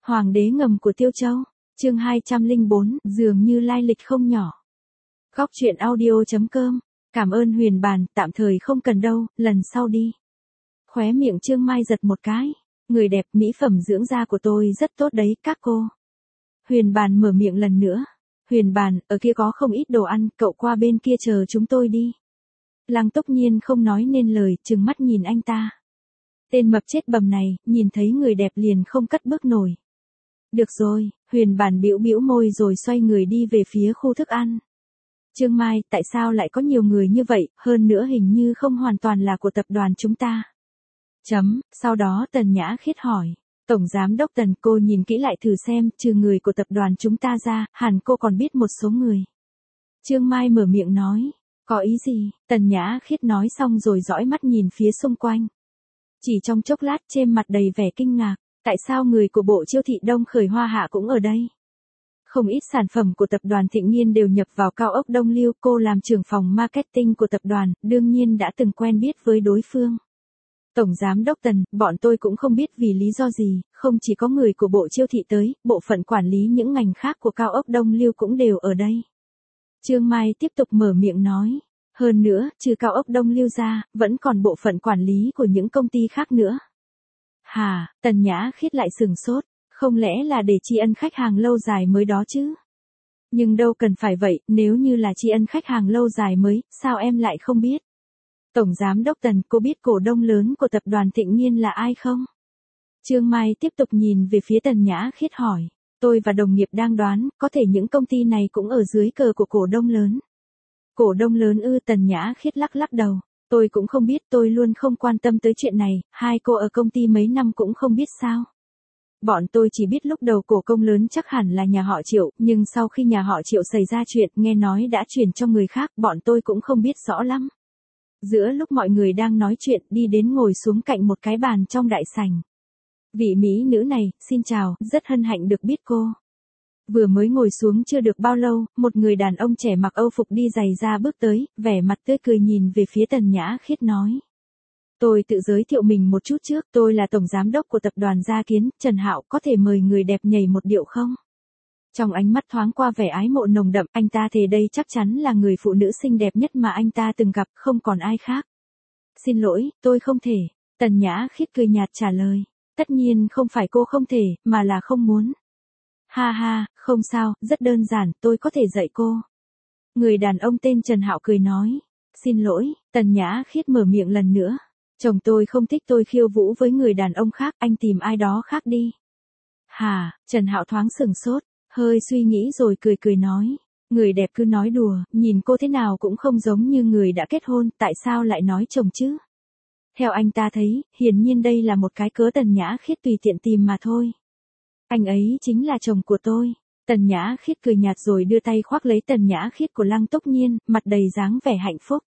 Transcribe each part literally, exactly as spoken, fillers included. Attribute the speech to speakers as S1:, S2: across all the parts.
S1: Hoàng đế ngầm của Tiêu Châu, chương hai trăm lẻ bốn, dường như lai lịch không nhỏ. Góc truyện audio chấm com, cảm ơn Huyền Bàn, tạm thời không cần đâu, lần sau đi. Khóe miệng Trương Mai giật một cái, người đẹp, mỹ phẩm dưỡng da của tôi rất tốt đấy, các cô. Huyền Bàn mở miệng lần nữa. Huyền Bàn, ở kia có không ít đồ ăn, cậu qua bên kia chờ chúng tôi đi. Lăng Túc Nhiên không nói nên lời, trừng mắt nhìn anh ta. Tên mập chết bầm này, nhìn thấy người đẹp liền không cất bước nổi. Được rồi, Huyền Bàn bĩu bĩu môi rồi xoay người đi về phía khu thức ăn. Trương Mai, tại sao lại có nhiều người như vậy, hơn nữa hình như không hoàn toàn là của tập đoàn chúng ta. Chấm, sau đó Tần Nhã Khiết hỏi. Tổng Giám Đốc Tần, cô nhìn kỹ lại thử xem, trừ người của tập đoàn chúng ta ra, hẳn cô còn biết một số người. Trương Mai mở miệng nói. Có ý gì? Tần Nhã Khiết nói xong rồi dõi mắt nhìn phía xung quanh. Chỉ trong chốc lát trên mặt đầy vẻ kinh ngạc, tại sao người của bộ Chiêu thị Đông Khởi Hoa Hạ cũng ở đây? Không ít sản phẩm của tập đoàn Thịnh Nghiên đều nhập vào cao ốc Đông Lưu, cô làm trưởng phòng marketing của tập đoàn, đương nhiên đã từng quen biết với đối phương. Tổng Giám Đốc Tần, bọn tôi cũng không biết vì lý do gì, không chỉ có người của bộ Chiêu thị tới, bộ phận quản lý những ngành khác của cao ốc Đông Lưu cũng đều ở đây. Trương Mai tiếp tục mở miệng nói. Hơn nữa, trừ cao ốc Đông Lưu ra, vẫn còn bộ phận quản lý của những công ty khác nữa. Hà, Tần Nhã Khiết lại sừng sốt, không lẽ là để tri ân khách hàng lâu dài mới đó chứ? Nhưng đâu cần phải vậy, nếu như là tri ân khách hàng lâu dài mới, sao em lại không biết? Tổng Giám Đốc Tần, cô biết cổ đông lớn của tập đoàn Thịnh Nghiên là ai không? Trương Mai tiếp tục nhìn về phía Tần Nhã Khiết hỏi. Tôi và đồng nghiệp đang đoán, có thể những công ty này cũng ở dưới cờ của cổ đông lớn. Cổ đông lớn ư? Tần Nhã Khiết lắc lắc đầu. Tôi cũng không biết, tôi luôn không quan tâm tới chuyện này, hai cô ở công ty mấy năm cũng không biết sao. Bọn tôi chỉ biết lúc đầu cổ công lớn chắc hẳn là nhà họ Triệu, nhưng sau khi nhà họ Triệu xảy ra chuyện, nghe nói đã chuyển cho người khác, bọn tôi cũng không biết rõ lắm. Giữa lúc mọi người đang nói chuyện, đi đến ngồi xuống cạnh một cái bàn trong đại sảnh. Vị mỹ nữ này, xin chào, rất hân hạnh được biết cô. Vừa mới ngồi xuống chưa được bao lâu, một người đàn ông trẻ mặc âu phục đi giày ra bước tới, vẻ mặt tươi cười nhìn về phía Tần Nhã Khiết nói. Tôi tự giới thiệu mình một chút trước, tôi là Tổng Giám Đốc của tập đoàn Gia Kiến, Trần Hạo, có thể mời người đẹp nhảy một điệu không? Trong ánh mắt thoáng qua vẻ ái mộ nồng đậm, anh ta thề đây chắc chắn là người phụ nữ xinh đẹp nhất mà anh ta từng gặp, không còn ai khác. Xin lỗi, tôi không thể. Tần Nhã Khiết cười nhạt trả lời. Tất nhiên không phải cô không thể, mà là không muốn. Ha ha, không sao, rất đơn giản, tôi có thể dạy cô. Người đàn ông tên Trần Hạo cười nói. Xin lỗi, Tần Nhã Khiết mở miệng lần nữa. Chồng tôi không thích tôi khiêu vũ với người đàn ông khác, anh tìm ai đó khác đi. Hà, Trần Hạo thoáng sừng sốt, hơi suy nghĩ rồi cười cười nói. Người đẹp cứ nói đùa, nhìn cô thế nào cũng không giống như người đã kết hôn, tại sao lại nói chồng chứ? Theo anh ta thấy, hiển nhiên đây là một cái cớ Tần Nhã Khiết tùy tiện tìm mà thôi. Anh ấy chính là chồng của tôi. Tần Nhã Khiết cười nhạt rồi đưa tay khoác lấy Tần Nhã Khiết của Lăng Túc Nhiên, mặt đầy dáng vẻ hạnh phúc.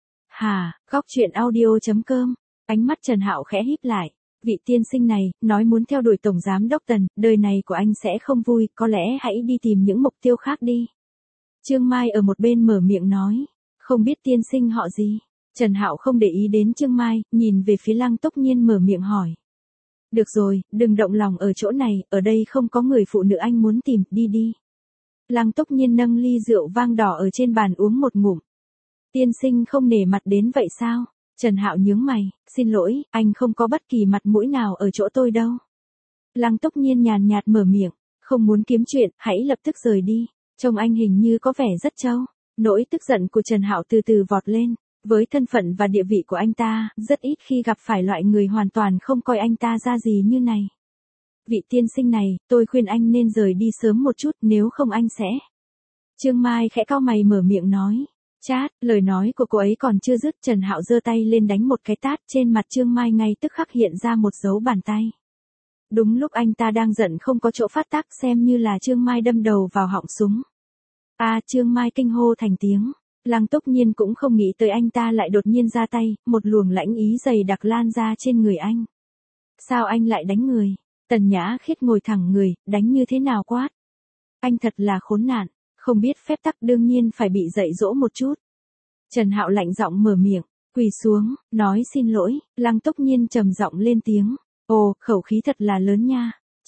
S1: Hà, góc truyện audio chấm com, ánh mắt Trần Hạo khẽ híp lại. Vị tiên sinh này, nói muốn theo đuổi Tổng Giám Đốc Tần, đời này của anh sẽ không vui, có lẽ hãy đi tìm những mục tiêu khác đi. Trương Mai ở một bên mở miệng nói. Không biết tiên sinh họ gì? Trần Hạo không để ý đến Trương Mai, nhìn về phía Lăng Túc Nhiên mở miệng hỏi. Được rồi, đừng động lòng ở chỗ này, ở đây không có người phụ nữ anh muốn tìm, đi đi. Lăng Túc Nhiên nâng ly rượu vang đỏ ở trên bàn uống một ngụm. Tiên sinh không nể mặt đến vậy sao? Trần Hạo nhướng mày, xin lỗi, anh không có bất kỳ mặt mũi nào ở chỗ tôi đâu. Lăng Túc Nhiên nhàn nhạt mở miệng, không muốn kiếm chuyện, hãy lập tức rời đi. Trông anh hình như có vẻ rất trâu. Nỗi tức giận của Trần Hạo từ từ vọt lên. Với thân phận và địa vị của anh ta, rất ít khi gặp phải loại người hoàn toàn không coi anh ta ra gì như này. Vị tiên sinh này, tôi khuyên anh nên rời đi sớm một chút, nếu không anh sẽ. Trương Mai khẽ cau mày mở miệng nói. Chát, lời nói của cô ấy còn chưa dứt, Trần Hạo giơ tay lên đánh một cái tát, trên mặt Trương Mai ngay tức khắc hiện ra một dấu bàn tay. Đúng lúc anh ta đang giận không có chỗ phát tác, xem như là Trương Mai đâm đầu vào họng súng. A, à, Trương Mai kinh hô thành tiếng. Lăng Túc Nhiên cũng không nghĩ tới anh ta lại đột nhiên ra tay, một luồng lãnh ý dày đặc lan ra trên người anh. Sao anh lại đánh người? Tần Nhã Khiết ngồi thẳng người, đánh như thế nào quát? Anh thật là khốn nạn, không biết phép tắc đương nhiên phải bị dạy dỗ một chút. Trần Hạo lạnh giọng mở miệng, quỳ xuống, nói xin lỗi. Lăng Túc Nhiên trầm giọng lên tiếng. Ồ, khẩu khí thật là lớn nha.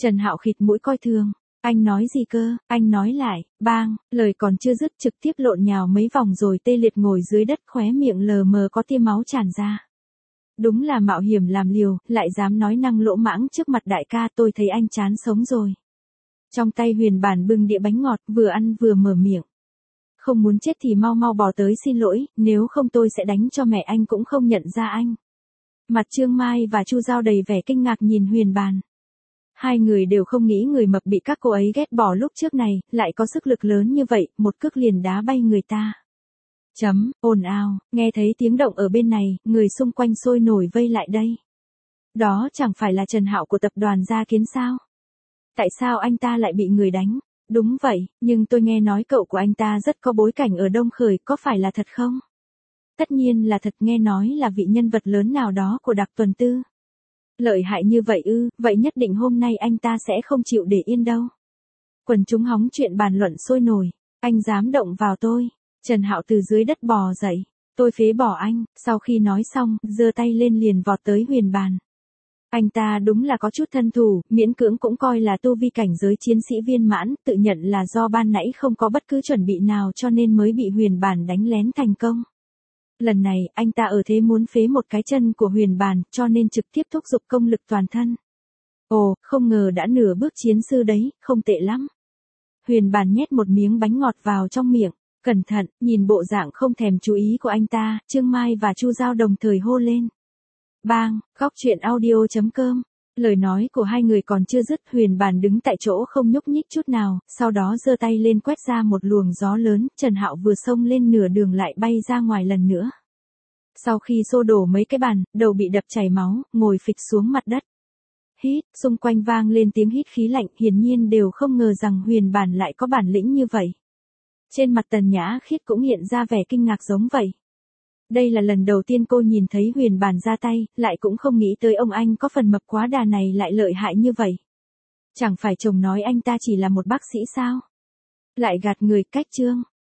S1: Trần Hạo khịt mũi coi thường. Anh nói gì cơ, anh nói lại, bang, lời còn chưa dứt trực tiếp lộn nhào mấy vòng rồi tê liệt ngồi dưới đất, khóe miệng lờ mờ có tia máu tràn ra. Đúng là mạo hiểm làm liều, lại dám nói năng lỗ mãng trước mặt đại ca, tôi thấy anh chán sống rồi. Trong tay Huyền Bản bưng đĩa bánh ngọt, vừa ăn vừa mở miệng. Không muốn chết thì mau mau bỏ tới xin lỗi, nếu không tôi sẽ đánh cho mẹ anh cũng không nhận ra anh. Mặt Trương Mai và Chu Giao đầy vẻ kinh ngạc nhìn Huyền Bản. Hai người đều không nghĩ người mập bị các cô ấy ghét bỏ lúc trước này, lại có sức lực lớn như vậy, một cước liền đá bay người ta. Chấm, ồn ào, nghe thấy tiếng động ở bên này, người xung quanh sôi nổi vây lại đây. Đó chẳng phải là Trần Hạo của tập đoàn Gia Kiến sao? Tại sao anh ta lại bị người đánh? Đúng vậy, nhưng tôi nghe nói cậu của anh ta rất có bối cảnh ở Đông Khởi, có phải là thật không? Tất nhiên là thật, nghe nói là vị nhân vật lớn nào đó của Đặc Tuần Tư. Lợi hại như vậy ư, vậy nhất định hôm nay anh ta sẽ không chịu để yên đâu. Quần chúng hóng chuyện bàn luận sôi nổi, anh dám động vào tôi. Trần Hạo từ dưới đất bò dậy, tôi phế bỏ anh, sau khi nói xong, giơ tay lên liền vọt tới Huyền Bản. Anh ta đúng là có chút thân thủ, miễn cưỡng cũng coi là tu vi cảnh giới chiến sĩ viên mãn, tự nhận là do ban nãy không có bất cứ chuẩn bị nào cho nên mới bị Huyền Bản đánh lén thành công. Lần này, anh ta ở thế muốn phế một cái chân của Huyền Bản, cho nên trực tiếp thúc giục công lực toàn thân. Ồ, không ngờ đã nửa bước chiến sư đấy, không tệ lắm. Huyền Bản nhét một miếng bánh ngọt vào trong miệng, cẩn thận, nhìn bộ dạng không thèm chú ý của anh ta, Trương Mai và Chu Giao đồng thời hô lên. Bang, góc truyện audio chấm com. Lời nói của hai người còn chưa dứt, Huyền Bản đứng tại chỗ không nhúc nhích chút nào, sau đó giơ tay lên quét ra một luồng gió lớn, Trần Hạo vừa xông lên nửa đường lại bay ra ngoài lần nữa. Sau khi xô đổ mấy cái bàn, đầu bị đập chảy máu, ngồi phịch xuống mặt đất. Hít, xung quanh vang lên tiếng hít khí lạnh, hiển nhiên đều không ngờ rằng Huyền Bản lại có bản lĩnh như vậy. Trên mặt Tần Nhã Khiết cũng hiện ra vẻ kinh ngạc giống vậy. Đây là lần đầu tiên cô nhìn thấy Huyền Bản ra tay, lại cũng không nghĩ tới ông anh có phần mập quá đà này lại lợi hại như vậy. Chẳng phải chồng nói anh ta chỉ là một bác sĩ sao? Lại gạt người, cách trương.